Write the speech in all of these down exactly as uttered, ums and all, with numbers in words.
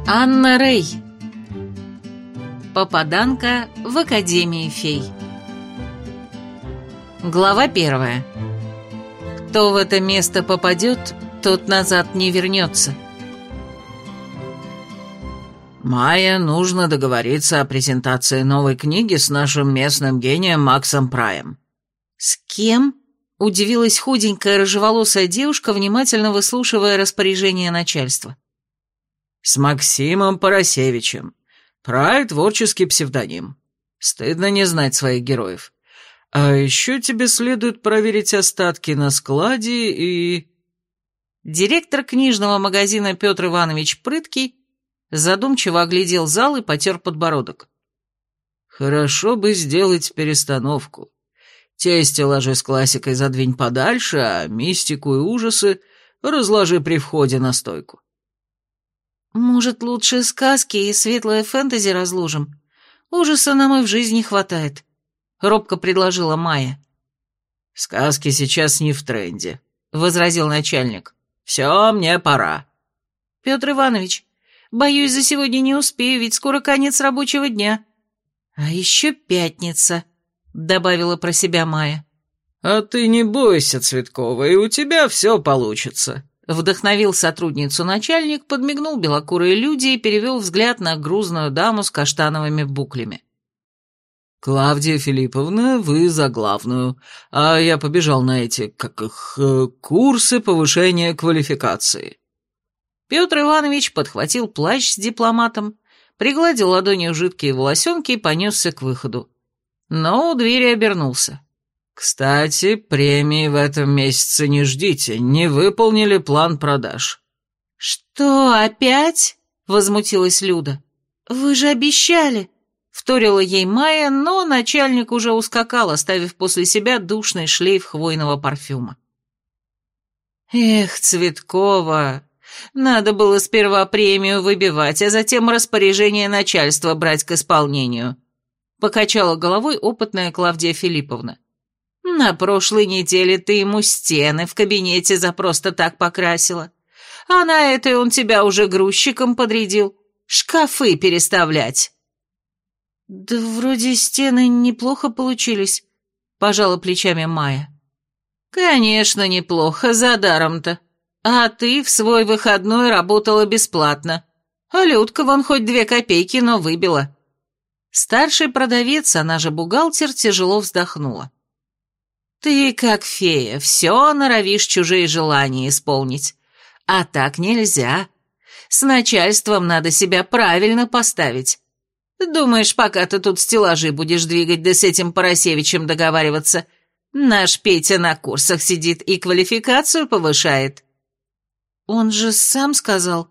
Анна Рэй. Попаданка в Академии фей. Глава первая. Кто в это место попадет, тот назад не вернется. «Майя, нужно договориться о презентации новой книги с нашим местным гением Максом Праем». «С кем?» – удивилась худенькая рыжеволосая девушка, внимательно выслушивая распоряжение начальства. «С Максимом Поросевичем. Прай — творческий псевдоним. Стыдно не знать своих героев. А еще тебе следует проверить остатки на складе и...» Директор книжного магазина Петр Иванович Прыткий задумчиво оглядел зал и потер подбородок. «Хорошо бы сделать перестановку. Те стеллажи с классикой задвинь подальше, а мистику и ужасы разложи при входе на стойку». «Может, лучше сказки и светлое фэнтези разложим? Ужаса нам и в жизни хватает», — робко предложила Майя. «Сказки сейчас не в тренде», — возразил начальник. «Все, мне пора». «Петр Иванович, боюсь, за сегодня не успею, ведь скоро конец рабочего дня». «А еще пятница», — добавила про себя Майя. «А ты не бойся, Цветкова, и у тебя все получится». Вдохновил сотрудницу начальник, подмигнул белокурой Люде и перевел взгляд на грузную даму с каштановыми буклями. «Клавдия Филипповна, вы за главную, а я побежал на эти, как их, курсы повышения квалификации». Петр Иванович подхватил плащ с дипломатом, пригладил ладонью жидкие волосенки и понесся к выходу. Но у двери обернулся. «Кстати, премии в этом месяце не ждите, не выполнили план продаж». «Что, опять?» — возмутилась Люда. «Вы же обещали!» — вторила ей Майя, но начальник уже ускакал, оставив после себя душный шлейф хвойного парфюма. «Эх, Цветкова, надо было сперва премию выбивать, а затем распоряжение начальства брать к исполнению», — покачала головой опытная Клавдия Филипповна. «На прошлой неделе ты ему стены в кабинете за просто так покрасила, а на этой он тебя уже грузчиком подрядил шкафы переставлять». «Да вроде стены неплохо получились», — пожала плечами Майя. «Конечно, неплохо, за даром-то. А ты в свой выходной работала бесплатно. А Людка вон хоть две копейки, но выбила». Старший продавец, она же бухгалтер, тяжело вздохнула. «Ты, как фея, все норовишь чужие желания исполнить. А так нельзя. С начальством надо себя правильно поставить. Думаешь, пока ты тут стеллажи будешь двигать, да с этим Поросевичем договариваться, наш Петя на курсах сидит и квалификацию повышает?» «Он же сам сказал».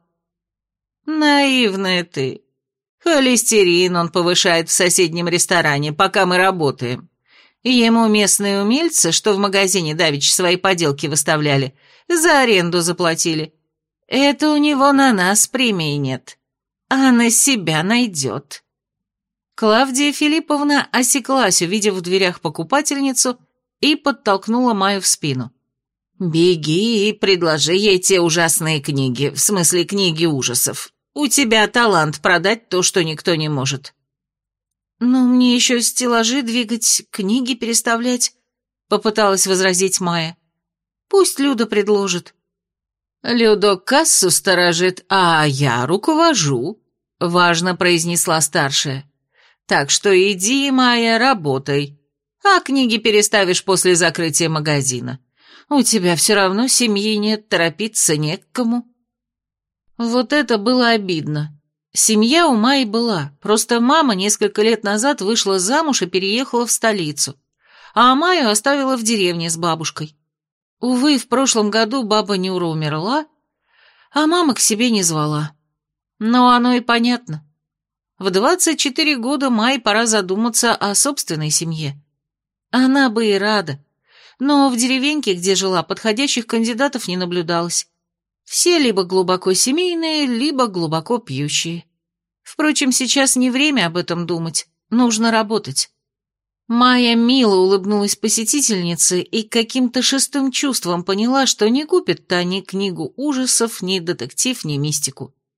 «Наивная ты. Холестерин он повышает в соседнем ресторане, пока мы работаем. Ему местные умельцы, что в магазине давеча свои поделки выставляли, за аренду заплатили. Это у него на нас премии нет, а на себя найдет». Клавдия Филипповна осеклась, увидев в дверях покупательницу, и подтолкнула Майю в спину. «Беги и предложи ей те ужасные книги, в смысле книги ужасов. У тебя талант продать то, что никто не может». «Но мне еще стеллажи двигать, книги переставлять», — попыталась возразить Майя. «Пусть Люда предложит». «Люда кассу сторожит, а я руковожу», — важно произнесла старшая. «Так что иди, Майя, работай, а книги переставишь после закрытия магазина. У тебя все равно семьи нет, торопиться не к кому». Вот это было обидно. Семья у Майи была, просто мама несколько лет назад вышла замуж и переехала в столицу, а Майю оставила в деревне с бабушкой. Увы, в прошлом году баба Нюра умерла, а мама к себе не звала. Но оно и понятно. В двадцать четыре года Майе пора задуматься о собственной семье. Она бы и рада, но в деревеньке, где жила, подходящих кандидатов не наблюдалось. Все либо глубоко семейные, либо глубоко пьющие. Впрочем, сейчас не время об этом думать, нужно работать. Майя мило улыбнулась посетительнице и каким-то шестым чувством поняла, что не купит та ни книгу ужасов, ни детектив, ни мистику.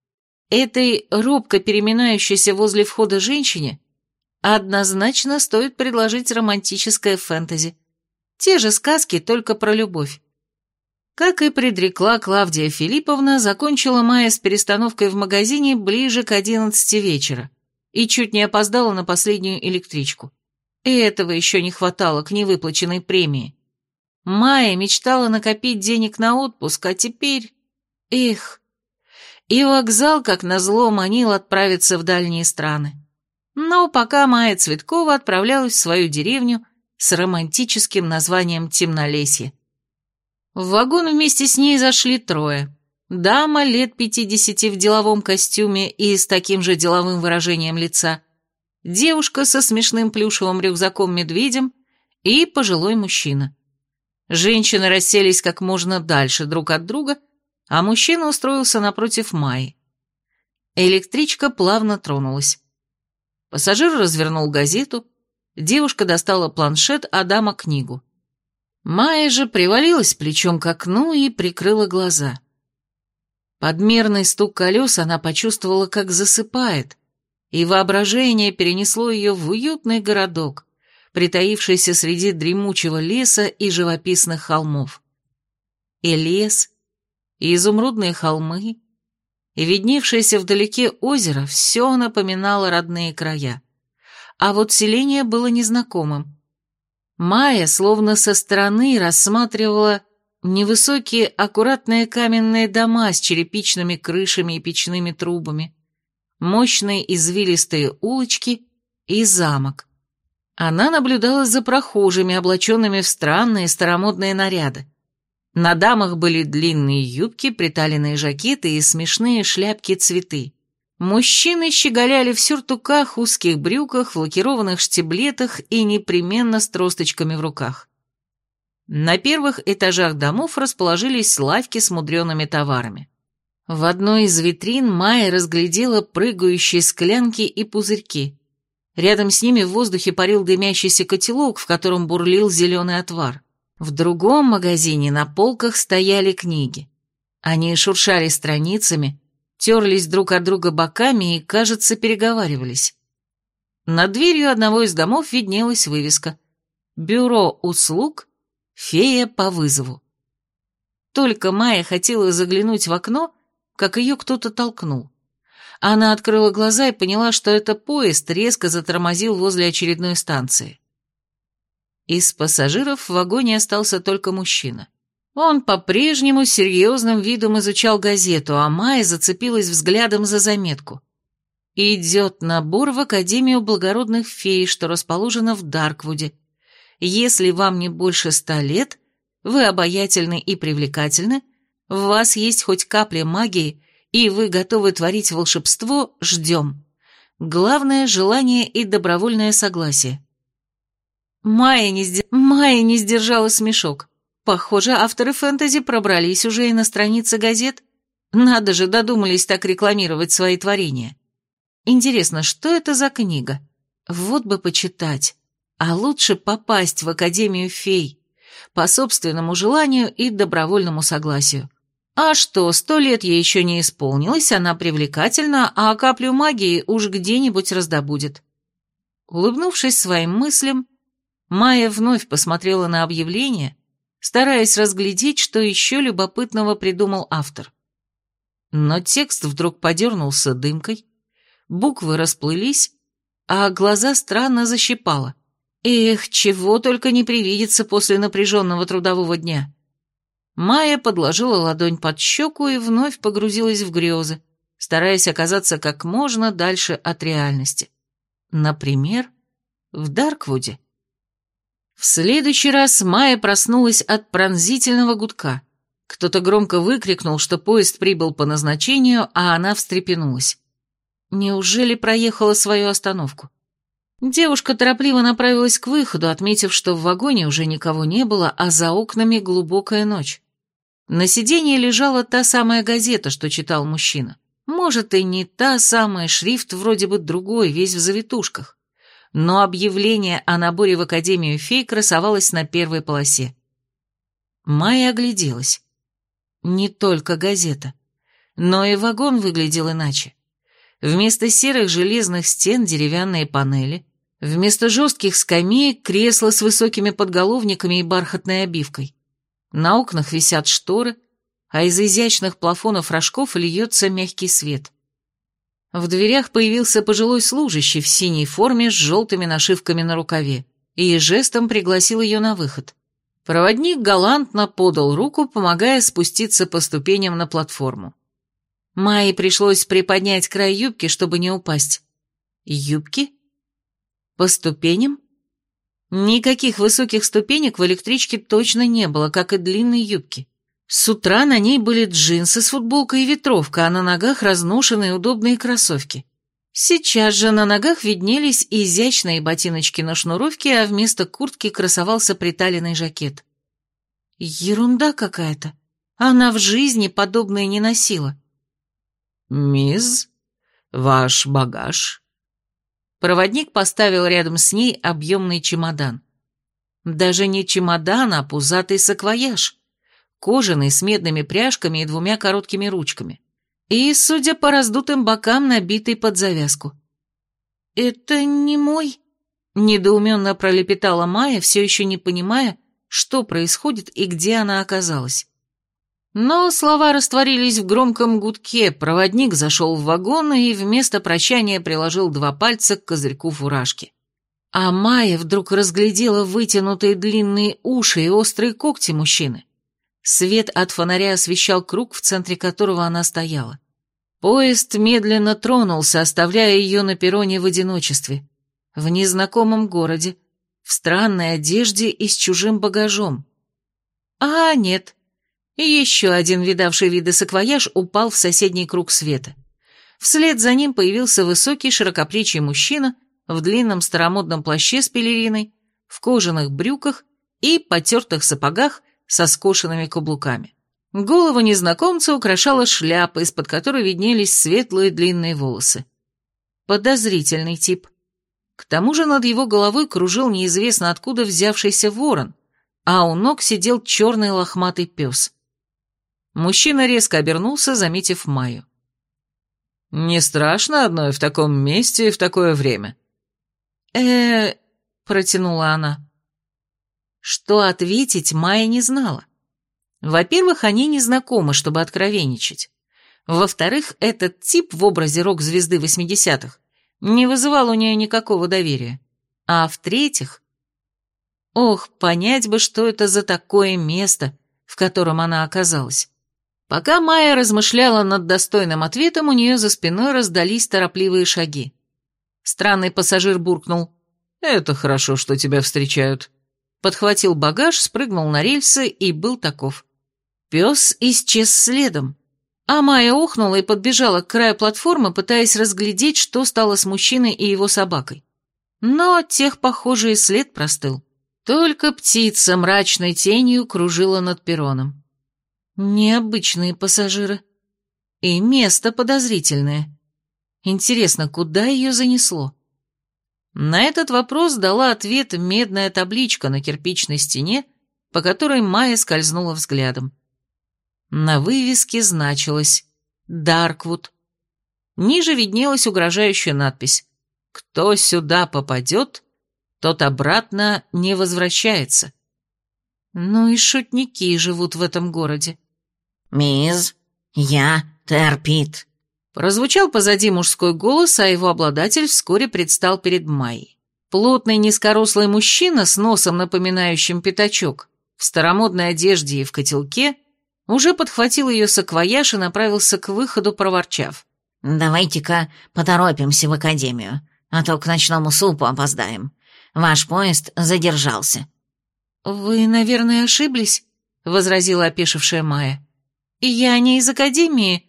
Этой робко переминающейся возле входа женщине однозначно стоит предложить романтическое фэнтези. Те же сказки, только про любовь. Как и предрекла Клавдия Филипповна, закончила Майя с перестановкой в магазине ближе к одиннадцати вечера и чуть не опоздала на последнюю электричку. И этого еще не хватало к невыплаченной премии. Майя мечтала накопить денег на отпуск, а теперь... Эх... И вокзал, как назло, манил отправиться в дальние страны. Но пока Майя Цветкова отправлялась в свою деревню с романтическим названием Темнолесье. В вагон вместе с ней зашли трое. Дама лет пятидесяти в деловом костюме и с таким же деловым выражением лица, девушка со смешным плюшевым рюкзаком-медведем и пожилой мужчина. Женщины расселись как можно дальше друг от друга, а мужчина устроился напротив Майи. Электричка плавно тронулась. Пассажир развернул газету, девушка достала планшет, а дама книгу. Майя же привалилась плечом к окну и прикрыла глаза. Под мерный стук колес она почувствовала, как засыпает, и воображение перенесло ее в уютный городок, притаившийся среди дремучего леса и живописных холмов. И лес, и изумрудные холмы, и видневшееся вдалеке озеро все напоминало родные края. А вот селение было незнакомым. Майя словно со стороны рассматривала невысокие аккуратные каменные дома с черепичными крышами и печными трубами, мощные извилистые улочки и замок. Она наблюдала за прохожими, облаченными в странные старомодные наряды. На дамах были длинные юбки, приталенные жакеты и смешные шляпки-цветы. Мужчины щеголяли в сюртуках, узких брюках, в лакированных штиблетах и непременно с тросточками в руках. На первых этажах домов расположились лавки с мудреными товарами. В одной из витрин Майя разглядела прыгающие склянки и пузырьки. Рядом с ними в воздухе парил дымящийся котелок, в котором бурлил зеленый отвар. В другом магазине на полках стояли книги. Они шуршали страницами, терлись друг от друга боками и, кажется, переговаривались. Над дверью одного из домов виднелась вывеска «Бюро услуг. Фея по вызову». Только Майя хотела заглянуть в окно, как ее кто-то толкнул. Она открыла глаза и поняла, что это поезд резко затормозил возле очередной станции. Из пассажиров в вагоне остался только мужчина. Он по-прежнему серьезным видом изучал газету, а Майя зацепилась взглядом за заметку. «Идет набор в Академию благородных фей, что расположено в Дарквуде. Если вам не больше ста лет, вы обаятельны и привлекательны, в вас есть хоть капля магии, и вы готовы творить волшебство, ждем. Главное – желание и добровольное согласие». Майя не, сдер... Майя не сдержала смешок. Похоже, авторы фэнтези пробрались уже и на страницы газет. Надо же, додумались так рекламировать свои творения. Интересно, что это за книга? Вот бы почитать. А лучше попасть в Академию фей. По собственному желанию и добровольному согласию. А что, сто лет ей еще не исполнилось, она привлекательна, а каплю магии уж где-нибудь раздобудет. Улыбнувшись своим мыслям, Майя вновь посмотрела на объявление, стараясь разглядеть, что еще любопытного придумал автор. Но текст вдруг подернулся дымкой, буквы расплылись, а глаза странно защипало. Эх, чего только не привидится после напряженного трудового дня. Майя подложила ладонь под щеку и вновь погрузилась в грезы, стараясь оказаться как можно дальше от реальности. Например, в Дарквуде. В следующий раз Майя проснулась от пронзительного гудка. Кто-то громко выкрикнул, что поезд прибыл по назначению, а она встрепенулась. Неужели проехала свою остановку? Девушка торопливо направилась к выходу, отметив, что в вагоне уже никого не было, а за окнами глубокая ночь. На сиденье лежала та самая газета, что читал мужчина. Может, и не та самая, шрифт вроде бы другой, весь в завитушках. Но объявление о наборе в Академию фей красовалось на первой полосе. Майя огляделась. Не только газета, но и вагон выглядел иначе. Вместо серых железных стен деревянные панели, вместо жестких скамеек кресла с высокими подголовниками и бархатной обивкой. На окнах висят шторы, а из изящных плафонов рожков льется мягкий свет. В дверях появился пожилой служащий в синей форме с желтыми нашивками на рукаве и жестом пригласил ее на выход. Проводник галантно подал руку, помогая спуститься по ступеням на платформу. Майе пришлось приподнять край юбки, чтобы не упасть. Юбки? По ступеням? Никаких высоких ступенек в электричке точно не было, как и длинной юбки. С утра на ней были джинсы с футболкой и ветровка, а на ногах разношенные удобные кроссовки. Сейчас же на ногах виднелись изящные ботиночки на шнуровке, а вместо куртки красовался приталенный жакет. Ерунда какая-то. Она в жизни подобное не носила. «Мисс, ваш багаж». Проводник поставил рядом с ней объемный чемодан. Даже не чемодан, а пузатый саквояж. Кожаный, с медными пряжками и двумя короткими ручками. И, судя по раздутым бокам, набитый под завязку. «Это не мой?» – недоуменно пролепетала Майя, все еще не понимая, что происходит и где она оказалась. Но слова растворились в громком гудке, проводник зашел в вагон и вместо прощания приложил два пальца к козырьку фуражки. А Майя вдруг разглядела вытянутые длинные уши и острые когти мужчины. Свет от фонаря освещал круг, в центре которого она стояла. Поезд медленно тронулся, оставляя ее на перроне в одиночестве, в незнакомом городе, в странной одежде и с чужим багажом. А нет, еще один видавший виды саквояж упал в соседний круг света. Вслед за ним появился высокий широкоплечий мужчина в длинном старомодном плаще с пелериной, в кожаных брюках и потертых сапогах со скошенными каблуками. Голову незнакомца украшала шляпа, из-под которой виднелись светлые длинные волосы. Подозрительный тип. К тому же над его головой кружил неизвестно откуда взявшийся ворон, а у ног сидел черный лохматый пес. Мужчина резко обернулся, заметив Майю. «Не страшно одной в таком месте и в такое время?» э протянула она. Что ответить, Майя не знала. Во-первых, они не знакомы, чтобы откровенничать. Во-вторых, этот тип в образе рок-звезды восьмидесятых не вызывал у нее никакого доверия. А в-третьих... Ох, понять бы, что это за такое место, в котором она оказалась. Пока Майя размышляла над достойным ответом, у нее за спиной раздались торопливые шаги. Странный пассажир буркнул: «Это хорошо, что тебя встречают». Подхватил багаж, спрыгнул на рельсы и был таков. Пес исчез следом, а Майя охнула и подбежала к краю платформы, пытаясь разглядеть, что стало с мужчиной и его собакой. Но от тех, похоже, и след простыл. Только птица мрачной тенью кружила над перроном. Необычные пассажиры. И место подозрительное. Интересно, куда ее занесло? На этот вопрос дала ответ медная табличка на кирпичной стене, по которой Майя скользнула взглядом. На вывеске значилось «Дарквуд». Ниже виднелась угрожающая надпись: «Кто сюда попадет, тот обратно не возвращается». Ну и шутники живут в этом городе. «Мисс, я Терпит», прозвучал позади мужской голос, а его обладатель вскоре предстал перед Майей. Плотный низкорослый мужчина с носом, напоминающим пятачок, в старомодной одежде и в котелке, уже подхватил ее саквояж и направился к выходу, проворчав: «Давайте-ка поторопимся в академию, а то к ночному супу опоздаем. Ваш поезд задержался». «Вы, наверное, ошиблись», — возразила опешившая Майя. «Я не из академии».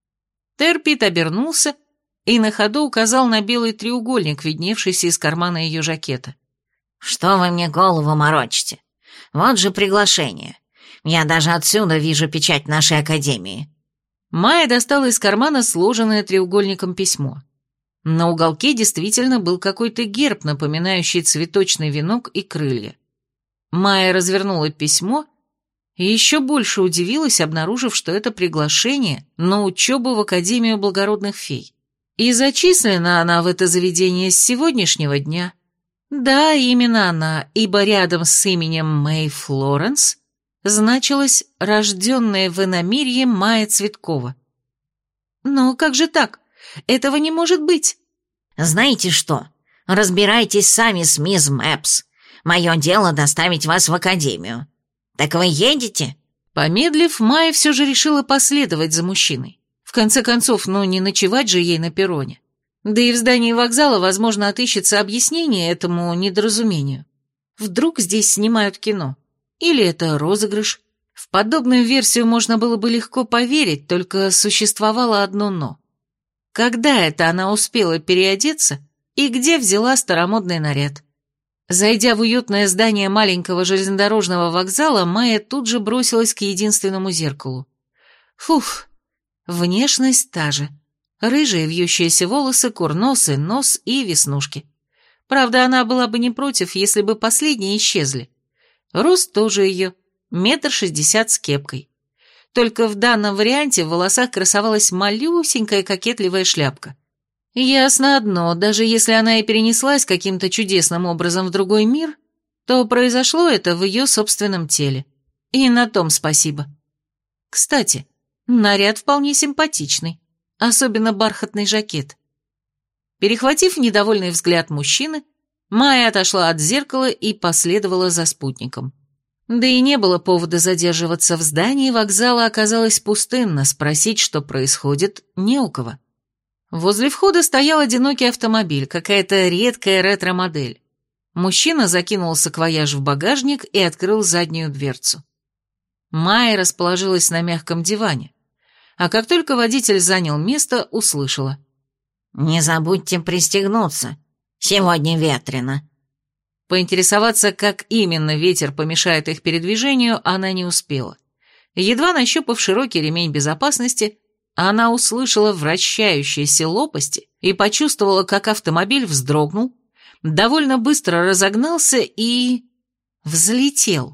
Терпит обернулся и на ходу указал на белый треугольник, видневшийся из кармана ее жакета. «Что вы мне голову морочите? Вот же приглашение. Я даже отсюда вижу печать нашей академии». Майя достала из кармана сложенное треугольником письмо. На уголке действительно был какой-то герб, напоминающий цветочный венок и крылья. Майя развернула письмо и еще больше удивилась, обнаружив, что это приглашение на учебу в Академию благородных фей. И зачислена она в это заведение с сегодняшнего дня. Да, именно она, ибо рядом с именем Мэй Флоренс значилась рожденная в иномирье Майя Цветкова. Но как же так? Этого не может быть. Знаете что? Разбирайтесь сами с мисс Мэпс. Мое дело доставить вас в академию. Так вы едете?» Помедлив, Майя все же решила последовать за мужчиной. В конце концов, ну не ночевать же ей на перроне. Да и в здании вокзала, возможно, отыщется объяснение этому недоразумению. Вдруг здесь снимают кино? Или это розыгрыш? В подобную версию можно было бы легко поверить, только существовало одно «но». Когда это она успела переодеться и где взяла старомодный наряд? Зайдя в уютное здание маленького железнодорожного вокзала, Майя тут же бросилась к единственному зеркалу. Фух, внешность та же. Рыжие вьющиеся волосы, курносый нос и веснушки. Правда, она была бы не против, если бы последние исчезли. Рост тоже ее, метр шестьдесят с кепкой. Только в данном варианте в волосах красовалась малюсенькая кокетливая шляпка. Ясно одно, даже если она и перенеслась каким-то чудесным образом в другой мир, то произошло это в ее собственном теле. И на том спасибо. Кстати, наряд вполне симпатичный, особенно бархатный жакет. Перехватив недовольный взгляд мужчины, Майя отошла от зеркала и последовала за спутником. Да и не было повода задерживаться в здании, вокзала оказалось пустынно, спросить, что происходит, не у кого. Возле входа стоял одинокий автомобиль, какая-то редкая ретро-модель. Мужчина закинул саквояж в багажник и открыл заднюю дверцу. Майя расположилась на мягком диване, а как только водитель занял место, услышала: «Не забудьте пристегнуться, сегодня ветрено». Поинтересоваться, как именно ветер помешает их передвижению, она не успела. Едва нащупав широкий ремень безопасности, она услышала вращающиеся лопасти и почувствовала, как автомобиль вздрогнул, довольно быстро разогнался и... взлетел.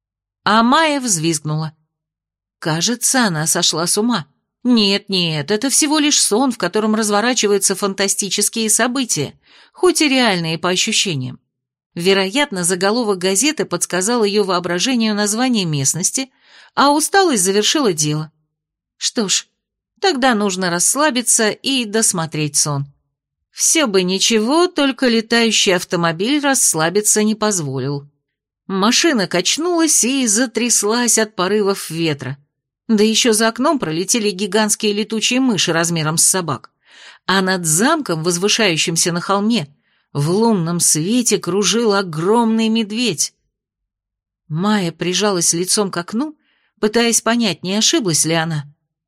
А Майя взвизгнула. Кажется, она сошла с ума. Нет-нет, это всего лишь сон, в котором разворачиваются фантастические события, хоть и реальные по ощущениям. Вероятно, заголовок газеты подсказал ее воображению название местности, а усталость завершила дело. Что ж, тогда нужно расслабиться и досмотреть сон. Все бы ничего, только летающий автомобиль расслабиться не позволил. Машина качнулась и затряслась от порывов ветра. Да еще за окном пролетели гигантские летучие мыши размером с собак. А над замком, возвышающимся на холме, в лунном свете кружил огромный медведь. Майя прижалась лицом к окну, пытаясь понять, не ошиблась ли она.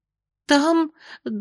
«Там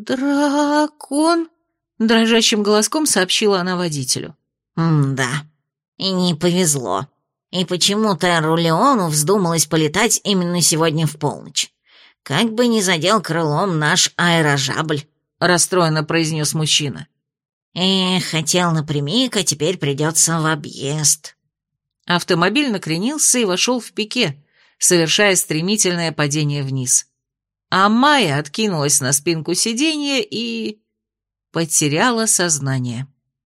дракон», — дрожащим голоском сообщила она водителю. «М-да, и не повезло. И почему-то Рулеону вздумалось полетать именно сегодня в полночь. Как бы не задел крылом наш аэрожабль», — расстроенно произнес мужчина. «Эх, хотел напрямик, а теперь придется в объезд». Автомобиль накренился и вошел в пике, совершая стремительное падение вниз. А Майя откинулась на спинку сиденья и... потеряла сознание.